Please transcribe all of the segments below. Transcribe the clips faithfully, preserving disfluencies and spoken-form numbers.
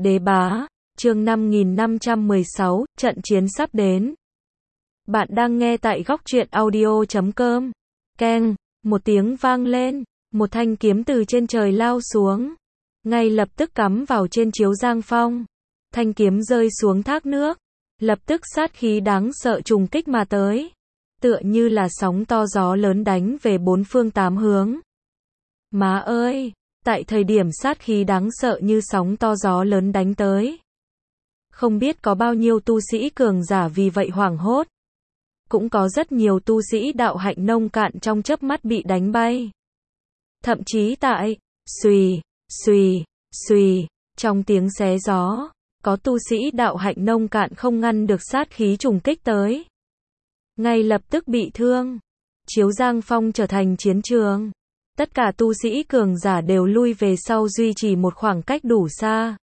Đế bá, chương năm nghìn năm trăm mười sáu, trận chiến sắp đến. Bạn đang nghe tại góc truyện audio chấm com. Keng, một tiếng vang lên, một thanh kiếm từ trên trời lao xuống, ngay lập tức cắm vào trên Chiếu Giang Phong. Thanh kiếm rơi xuống thác nước, lập tức sát khí đáng sợ trùng kích mà tới, tựa như là sóng to gió lớn đánh về bốn phương tám hướng. Má ơi, tại thời điểm sát khí đáng sợ như sóng to gió lớn đánh tới, không biết có bao nhiêu tu sĩ cường giả vì vậy hoảng hốt. Cũng có rất nhiều tu sĩ đạo hạnh nông cạn trong chớp mắt bị đánh bay. Thậm chí tại, xùy, xùy, xùy, trong tiếng xé gió, có tu sĩ đạo hạnh nông cạn không ngăn được sát khí trùng kích tới, ngay lập tức bị thương. Chiếu Giang Phong trở thành chiến trường. Tất cả tu sĩ cường giả đều lui về sau duy trì một khoảng cách đủ xa.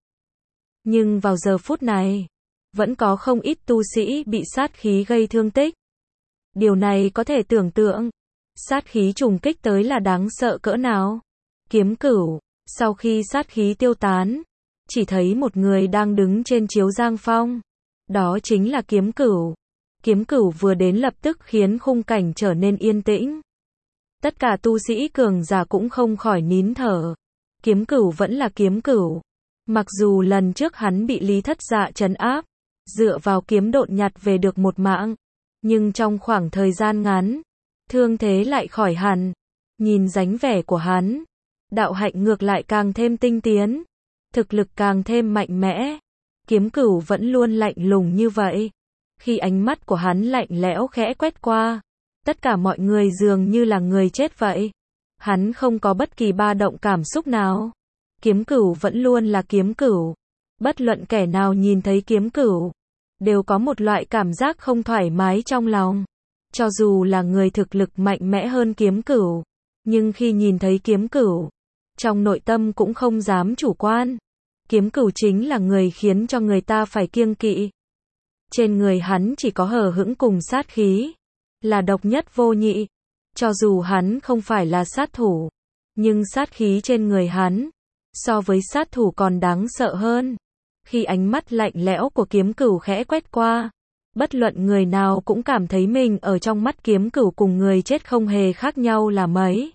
Nhưng vào giờ phút này, vẫn có không ít tu sĩ bị sát khí gây thương tích. Điều này có thể tưởng tượng, sát khí trùng kích tới là đáng sợ cỡ nào. Kiếm Cửu, sau khi sát khí tiêu tán, chỉ thấy một người đang đứng trên Chiếu Giang Phong. Đó chính là Kiếm Cửu. Kiếm Cửu vừa đến lập tức khiến khung cảnh trở nên yên tĩnh. Tất cả tu sĩ cường giả cũng không khỏi nín thở. Kiếm Cửu vẫn là Kiếm Cửu. Mặc dù lần trước hắn bị Lý Thất Dạ trấn áp, dựa vào kiếm độn nhặt về được một mạng, nhưng trong khoảng thời gian ngắn, thương thế lại khỏi hẳn. Nhìn dáng vẻ của hắn, đạo hạnh ngược lại càng thêm tinh tiến, thực lực càng thêm mạnh mẽ. Kiếm Cửu vẫn luôn lạnh lùng như vậy. Khi ánh mắt của hắn lạnh lẽo khẽ quét qua, tất cả mọi người dường như là người chết vậy. Hắn không có bất kỳ ba động cảm xúc nào. Kiếm Cửu vẫn luôn là Kiếm Cửu. Bất luận kẻ nào nhìn thấy Kiếm Cửu, đều có một loại cảm giác không thoải mái trong lòng. Cho dù là người thực lực mạnh mẽ hơn Kiếm Cửu, nhưng khi nhìn thấy Kiếm Cửu, trong nội tâm cũng không dám chủ quan. Kiếm Cửu chính là người khiến cho người ta phải kiêng kỵ. Trên người hắn chỉ có hờ hững cùng sát khí, là độc nhất vô nhị. Cho dù hắn không phải là sát thủ, nhưng sát khí trên người hắn, so với sát thủ còn đáng sợ hơn. Khi ánh mắt lạnh lẽo của Kiếm Cửu khẽ quét qua, bất luận người nào cũng cảm thấy mình ở trong mắt Kiếm Cửu cùng người chết không hề khác nhau là mấy.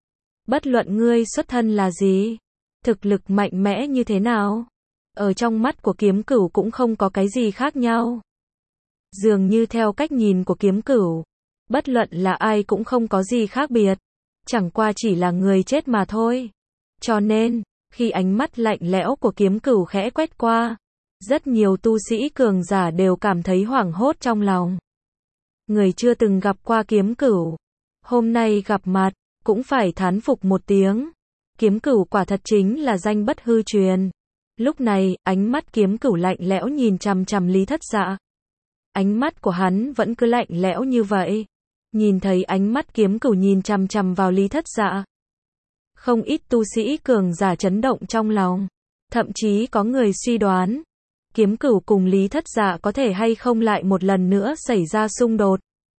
Bất luận ngươi xuất thân là gì, thực lực mạnh mẽ như thế nào, ở trong mắt của Kiếm Cửu cũng không có cái gì khác nhau. Dường như theo cách nhìn của Kiếm Cửu, bất luận là ai cũng không có gì khác biệt, chẳng qua chỉ là người chết mà thôi. Cho nên, khi ánh mắt lạnh lẽo của Kiếm Cửu khẽ quét qua, rất nhiều tu sĩ cường giả đều cảm thấy hoảng hốt trong lòng. Người chưa từng gặp qua Kiếm Cửu, hôm nay gặp mặt, cũng phải thán phục một tiếng. Kiếm Cửu quả thật chính là danh bất hư truyền. Lúc này, ánh mắt Kiếm Cửu lạnh lẽo nhìn chằm chằm Lý Thất Dạ. Ánh mắt của hắn vẫn cứ lạnh lẽo như vậy. Nhìn thấy ánh mắt Kiếm Cửu nhìn chằm chằm vào Lý Thất Dạ, không ít tu sĩ cường giả chấn động trong lòng. Thậm chí có người suy đoán, Kiếm Cửu cùng Lý Thất Dạ có thể hay không lại một lần nữa xảy ra xung đột.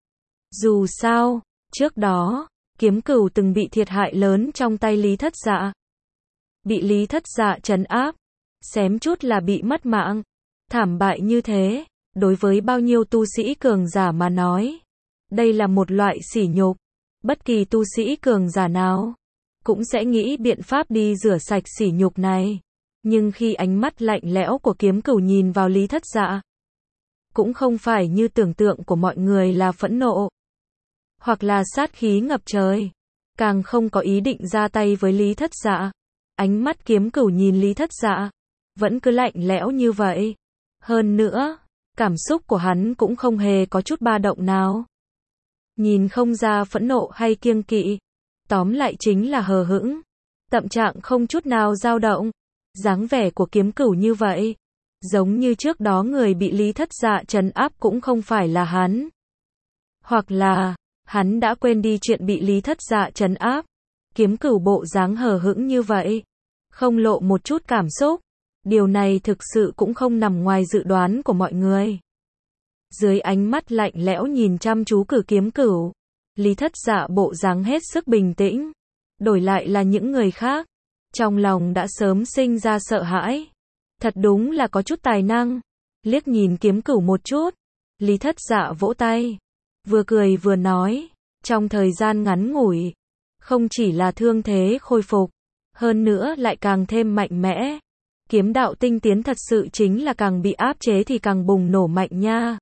Dù sao, trước đó, Kiếm Cửu từng bị thiệt hại lớn trong tay Lý Thất Dạ. Bị Lý Thất Dạ trấn áp, xém chút là bị mất mạng. Thảm bại như thế, đối với bao nhiêu tu sĩ cường giả mà nói, đây là một loại sỉ nhục. Bất kỳ tu sĩ cường giả nào cũng sẽ nghĩ biện pháp đi rửa sạch sỉ nhục này. Nhưng khi ánh mắt lạnh lẽo của Kiếm Cửu nhìn vào Lý Thất Dạ, cũng không phải như tưởng tượng của mọi người là phẫn nộ, hoặc là sát khí ngập trời, càng không có ý định ra tay với Lý Thất Dạ. Ánh mắt Kiếm Cửu nhìn Lý Thất Dạ, vẫn cứ lạnh lẽo như vậy. Hơn nữa, cảm xúc của hắn cũng không hề có chút ba động nào. Nhìn không ra phẫn nộ hay kiêng kỵ, tóm lại chính là hờ hững, tâm trạng không chút nào dao động. Dáng vẻ của Kiếm Cửu như vậy, giống như trước đó người bị Lý Thất Dạ trấn áp cũng không phải là hắn. Hoặc là, hắn đã quên đi chuyện bị Lý Thất Dạ trấn áp. Kiếm Cửu bộ dáng hờ hững như vậy, không lộ một chút cảm xúc. Điều này thực sự cũng không nằm ngoài dự đoán của mọi người. Dưới ánh mắt lạnh lẽo nhìn chăm chú cử Kiếm Cửu, Lý Thất Dạ bộ dáng hết sức bình tĩnh. Đổi lại là những người khác, trong lòng đã sớm sinh ra sợ hãi. Thật đúng là có chút tài năng. Liếc nhìn Kiếm Cửu một chút, Lý Thất Dạ vỗ tay, vừa cười vừa nói, trong thời gian ngắn ngủi, không chỉ là thương thế khôi phục, hơn nữa lại càng thêm mạnh mẽ. Kiếm đạo tinh tiến thật sự chính là càng bị áp chế thì càng bùng nổ mạnh nha.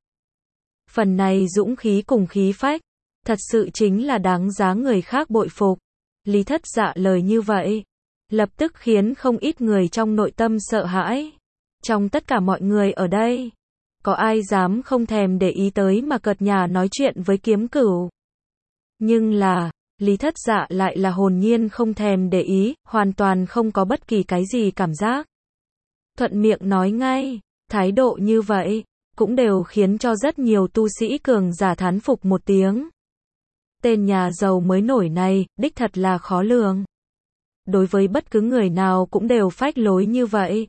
Phần này dũng khí cùng khí phách, thật sự chính là đáng giá người khác bội phục. Lý Thất Dạ lời như vậy, lập tức khiến không ít người trong nội tâm sợ hãi. Trong tất cả mọi người ở đây, có ai dám không thèm để ý tới mà cợt nhả nói chuyện với Kiếm Cửu. Nhưng là, Lý Thất Dạ lại là hồn nhiên không thèm để ý, hoàn toàn không có bất kỳ cái gì cảm giác. Thuận miệng nói ngay, thái độ như vậy, cũng đều khiến cho rất nhiều tu sĩ cường giả thán phục một tiếng. Tên nhà giàu mới nổi này, đích thật là khó lường. Đối với bất cứ người nào cũng đều phách lối như vậy.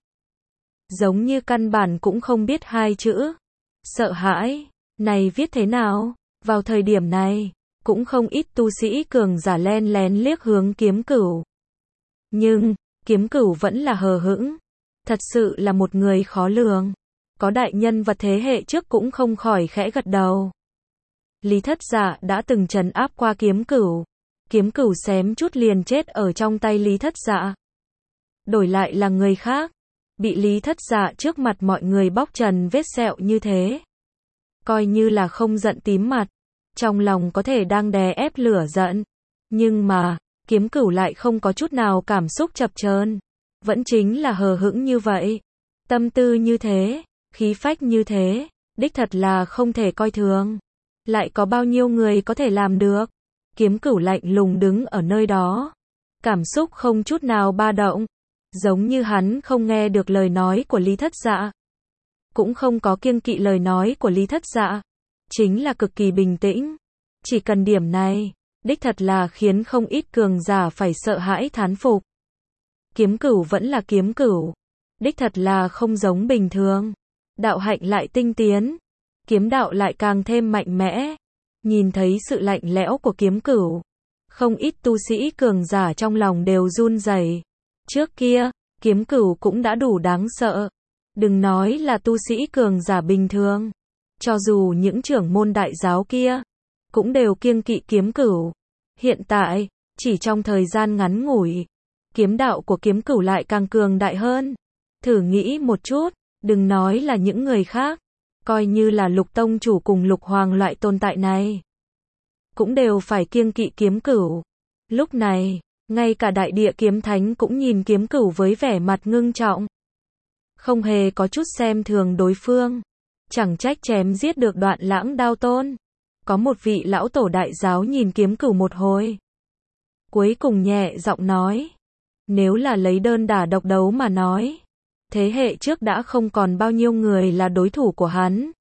Giống như căn bản cũng không biết hai chữ. Sợ hãi, này viết thế nào? Vào thời điểm này, cũng không ít tu sĩ cường giả len lén liếc hướng Kiếm Cửu. Nhưng, Kiếm Cửu vẫn là hờ hững. Thật sự là một người khó lường. Có đại nhân vật thế hệ trước cũng không khỏi khẽ gật đầu. Lý Thất Dạ đã từng trấn áp qua Kiếm Cửu. Kiếm Cửu xém chút liền chết ở trong tay Lý Thất Dạ. Đổi lại là người khác, bị Lý Thất Dạ trước mặt mọi người bóc trần vết sẹo như thế, coi như là không giận tím mặt, trong lòng có thể đang đè ép lửa giận. Nhưng mà, Kiếm Cửu lại không có chút nào cảm xúc chập chờn, vẫn chính là hờ hững như vậy. Tâm tư như thế, khí phách như thế, đích thật là không thể coi thường. Lại có bao nhiêu người có thể làm được? Kiếm Cửu lạnh lùng đứng ở nơi đó, cảm xúc không chút nào ba động, giống như hắn không nghe được lời nói của Lý Thất Dạ, cũng không có kiêng kỵ lời nói của Lý Thất Dạ, chính là cực kỳ bình tĩnh. Chỉ cần điểm này, đích thật là khiến không ít cường giả phải sợ hãi thán phục. Kiếm Cửu vẫn là Kiếm Cửu, đích thật là không giống bình thường. Đạo hạnh lại tinh tiến, kiếm đạo lại càng thêm mạnh mẽ. Nhìn thấy sự lạnh lẽo của Kiếm Cửu, không ít tu sĩ cường giả trong lòng đều run rẩy. Trước kia, Kiếm Cửu cũng đã đủ đáng sợ. Đừng nói là tu sĩ cường giả bình thường, cho dù những trưởng môn đại giáo kia, cũng đều kiêng kỵ Kiếm Cửu. Hiện tại, chỉ trong thời gian ngắn ngủi, kiếm đạo của Kiếm Cửu lại càng cường đại hơn. Thử nghĩ một chút, đừng nói là những người khác, coi như là Lục Tông Chủ cùng Lục Hoàng loại tồn tại này, cũng đều phải kiêng kỵ Kiếm Cửu. Lúc này, ngay cả Đại Địa Kiếm Thánh cũng nhìn Kiếm Cửu với vẻ mặt ngưng trọng, không hề có chút xem thường đối phương. Chẳng trách chém giết được Đoạn Lãng Đao Tôn. Có một vị lão tổ đại giáo nhìn Kiếm Cửu một hồi, cuối cùng nhẹ giọng nói, nếu là lấy đơn đả độc đấu mà nói, thế hệ trước đã không còn bao nhiêu người là đối thủ của hắn.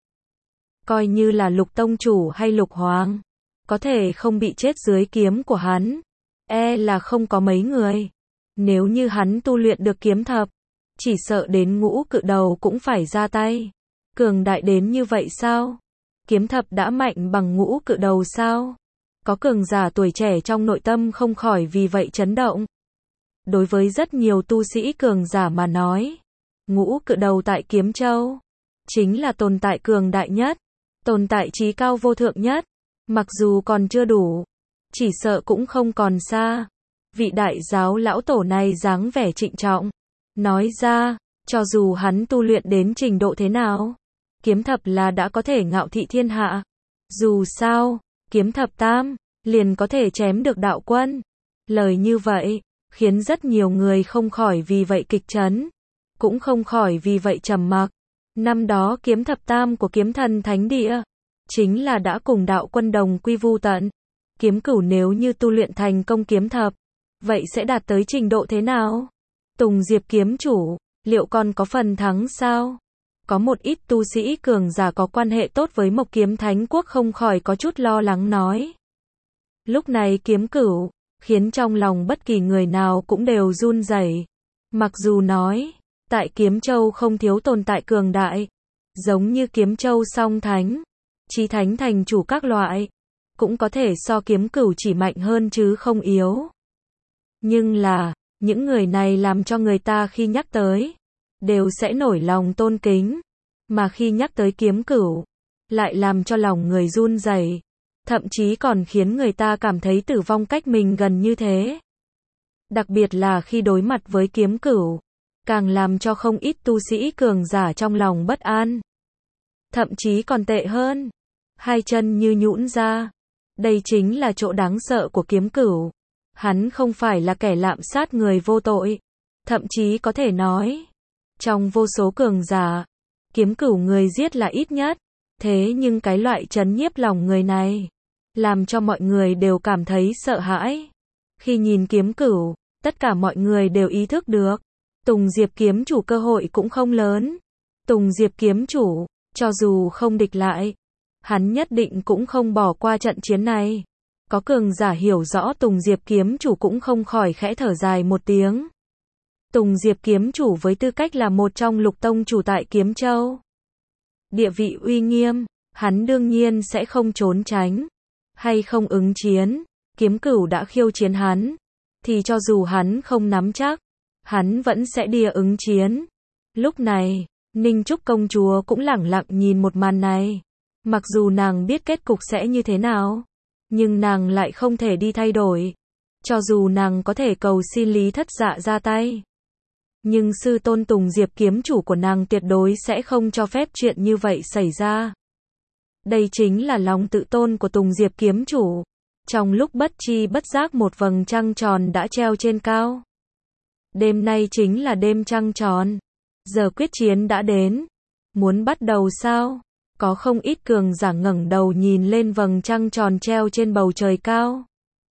Coi như là Lục Tông Chủ hay Lục Hoàng, có thể không bị chết dưới kiếm của hắn, e là không có mấy người. Nếu như hắn tu luyện được kiếm thập, chỉ sợ đến ngũ cự đầu cũng phải ra tay. Cường đại đến như vậy sao? Kiếm thập đã mạnh bằng ngũ cự đầu sao? Có cường giả tuổi trẻ trong nội tâm không khỏi vì vậy chấn động. Đối với rất nhiều tu sĩ cường giả mà nói, ngũ cự đầu tại Kiếm Châu chính là tồn tại cường đại nhất, tồn tại trí cao vô thượng nhất. Mặc dù còn chưa đủ, chỉ sợ cũng không còn xa. Vị đại giáo lão tổ này dáng vẻ trịnh trọng, nói ra, cho dù hắn tu luyện đến trình độ thế nào, kiếm thập là đã có thể ngạo thị thiên hạ. Dù sao, kiếm thập tam, liền có thể chém được đạo quân. Lời như vậy, khiến rất nhiều người không khỏi vì vậy kịch chấn, cũng không khỏi vì vậy trầm mặc. Năm đó kiếm thập tam của Kiếm Thần Thánh Địa, chính là đã cùng đạo quân đồng quy vu tận. Kiếm Cửu nếu như tu luyện thành công kiếm thập, vậy sẽ đạt tới trình độ thế nào? Tùng Diệp kiếm chủ, liệu còn có phần thắng sao? Có một ít tu sĩ cường giả có quan hệ tốt với Mộc Kiếm Thánh Quốc không khỏi có chút lo lắng nói. Lúc này Kiếm Cửu, khiến trong lòng bất kỳ người nào cũng đều run rẩy. Mặc dù nói, tại Kiếm Châu không thiếu tồn tại cường đại, giống như Kiếm Châu Song Thánh, Chí Thánh thành chủ các loại, cũng có thể so Kiếm Cửu chỉ mạnh hơn chứ không yếu. Nhưng là, những người này làm cho người ta khi nhắc tới, đều sẽ nổi lòng tôn kính. Mà khi nhắc tới kiếm cửu, lại làm cho lòng người run rẩy, thậm chí còn khiến người ta cảm thấy tử vong cách mình gần như thế. Đặc biệt là khi đối mặt với kiếm cửu, càng làm cho không ít tu sĩ cường giả trong lòng bất an. Thậm chí còn tệ hơn, hai chân như nhũn ra. Đây chính là chỗ đáng sợ của kiếm cửu. Hắn không phải là kẻ lạm sát người vô tội. Thậm chí có thể nói, trong vô số cường giả, kiếm cửu người giết là ít nhất. Thế nhưng cái loại trấn nhiếp lòng người này, làm cho mọi người đều cảm thấy sợ hãi. Khi nhìn kiếm cửu, tất cả mọi người đều ý thức được, Tùng Diệp kiếm chủ cơ hội cũng không lớn. Tùng Diệp kiếm chủ, cho dù không địch lại, hắn nhất định cũng không bỏ qua trận chiến này. Có cường giả hiểu rõ Tùng Diệp kiếm chủ cũng không khỏi khẽ thở dài một tiếng. Tùng Diệp kiếm chủ với tư cách là một trong lục tông chủ tại Kiếm Châu, địa vị uy nghiêm, hắn đương nhiên sẽ không trốn tránh, hay không ứng chiến. Kiếm cửu đã khiêu chiến hắn, thì cho dù hắn không nắm chắc, hắn vẫn sẽ đi ứng chiến. Lúc này, Ninh Trúc công chúa cũng lẳng lặng nhìn một màn này. Mặc dù nàng biết kết cục sẽ như thế nào, nhưng nàng lại không thể đi thay đổi. Cho dù nàng có thể cầu xin Lý Thất Dạ ra tay, nhưng sư tôn Tùng Diệp kiếm chủ của nàng tuyệt đối sẽ không cho phép chuyện như vậy xảy ra. Đây chính là lòng tự tôn của Tùng Diệp kiếm chủ. Trong lúc bất chi bất giác một vầng trăng tròn đã treo trên cao. Đêm nay chính là đêm trăng tròn. Giờ quyết chiến đã đến. Muốn bắt đầu sao? Có không ít cường giả ngẩng đầu nhìn lên vầng trăng tròn treo trên bầu trời cao.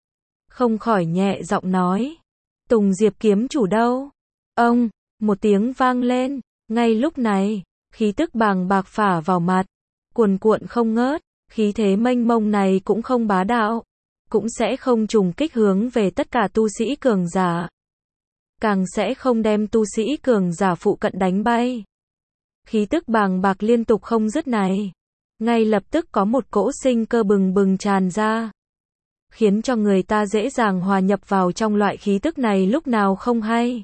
Không khỏi nhẹ giọng nói. Tùng Diệp kiếm chủ đâu? Ông, một tiếng vang lên. Ngay lúc này, khí tức bàng bạc phả vào mặt. Cuồn cuộn không ngớt. Khí thế mênh mông này cũng không bá đạo, cũng sẽ không trùng kích hướng về tất cả tu sĩ cường giả, càng sẽ không đem tu sĩ cường giả phụ cận đánh bay. Khí tức bàng bạc liên tục không dứt này, ngay lập tức có một cỗ sinh cơ bừng bừng tràn ra, khiến cho người ta dễ dàng hòa nhập vào trong loại khí tức này lúc nào không hay.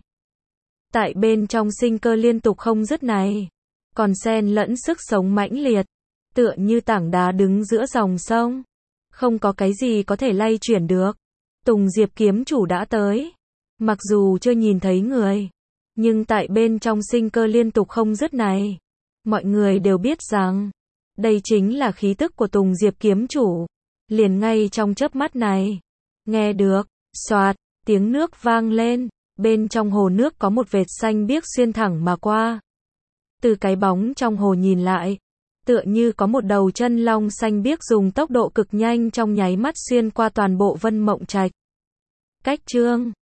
Tại bên trong sinh cơ liên tục không dứt này, còn xen lẫn sức sống mãnh liệt, tựa như tảng đá đứng giữa dòng sông. Không có cái gì có thể lay chuyển được. Tùng Diệp kiếm chủ đã tới. Mặc dù chưa nhìn thấy người, nhưng tại bên trong sinh cơ liên tục không dứt này, mọi người đều biết rằng, đây chính là khí tức của Tùng Diệp kiếm chủ. Liền ngay trong chớp mắt này, nghe được, xoạt, tiếng nước vang lên, bên trong hồ nước có một vệt xanh biếc xuyên thẳng mà qua. Từ cái bóng trong hồ nhìn lại, tựa như có một đầu chân long xanh biếc dùng tốc độ cực nhanh trong nháy mắt xuyên qua toàn bộ Vân Mộng Trạch. Cách chương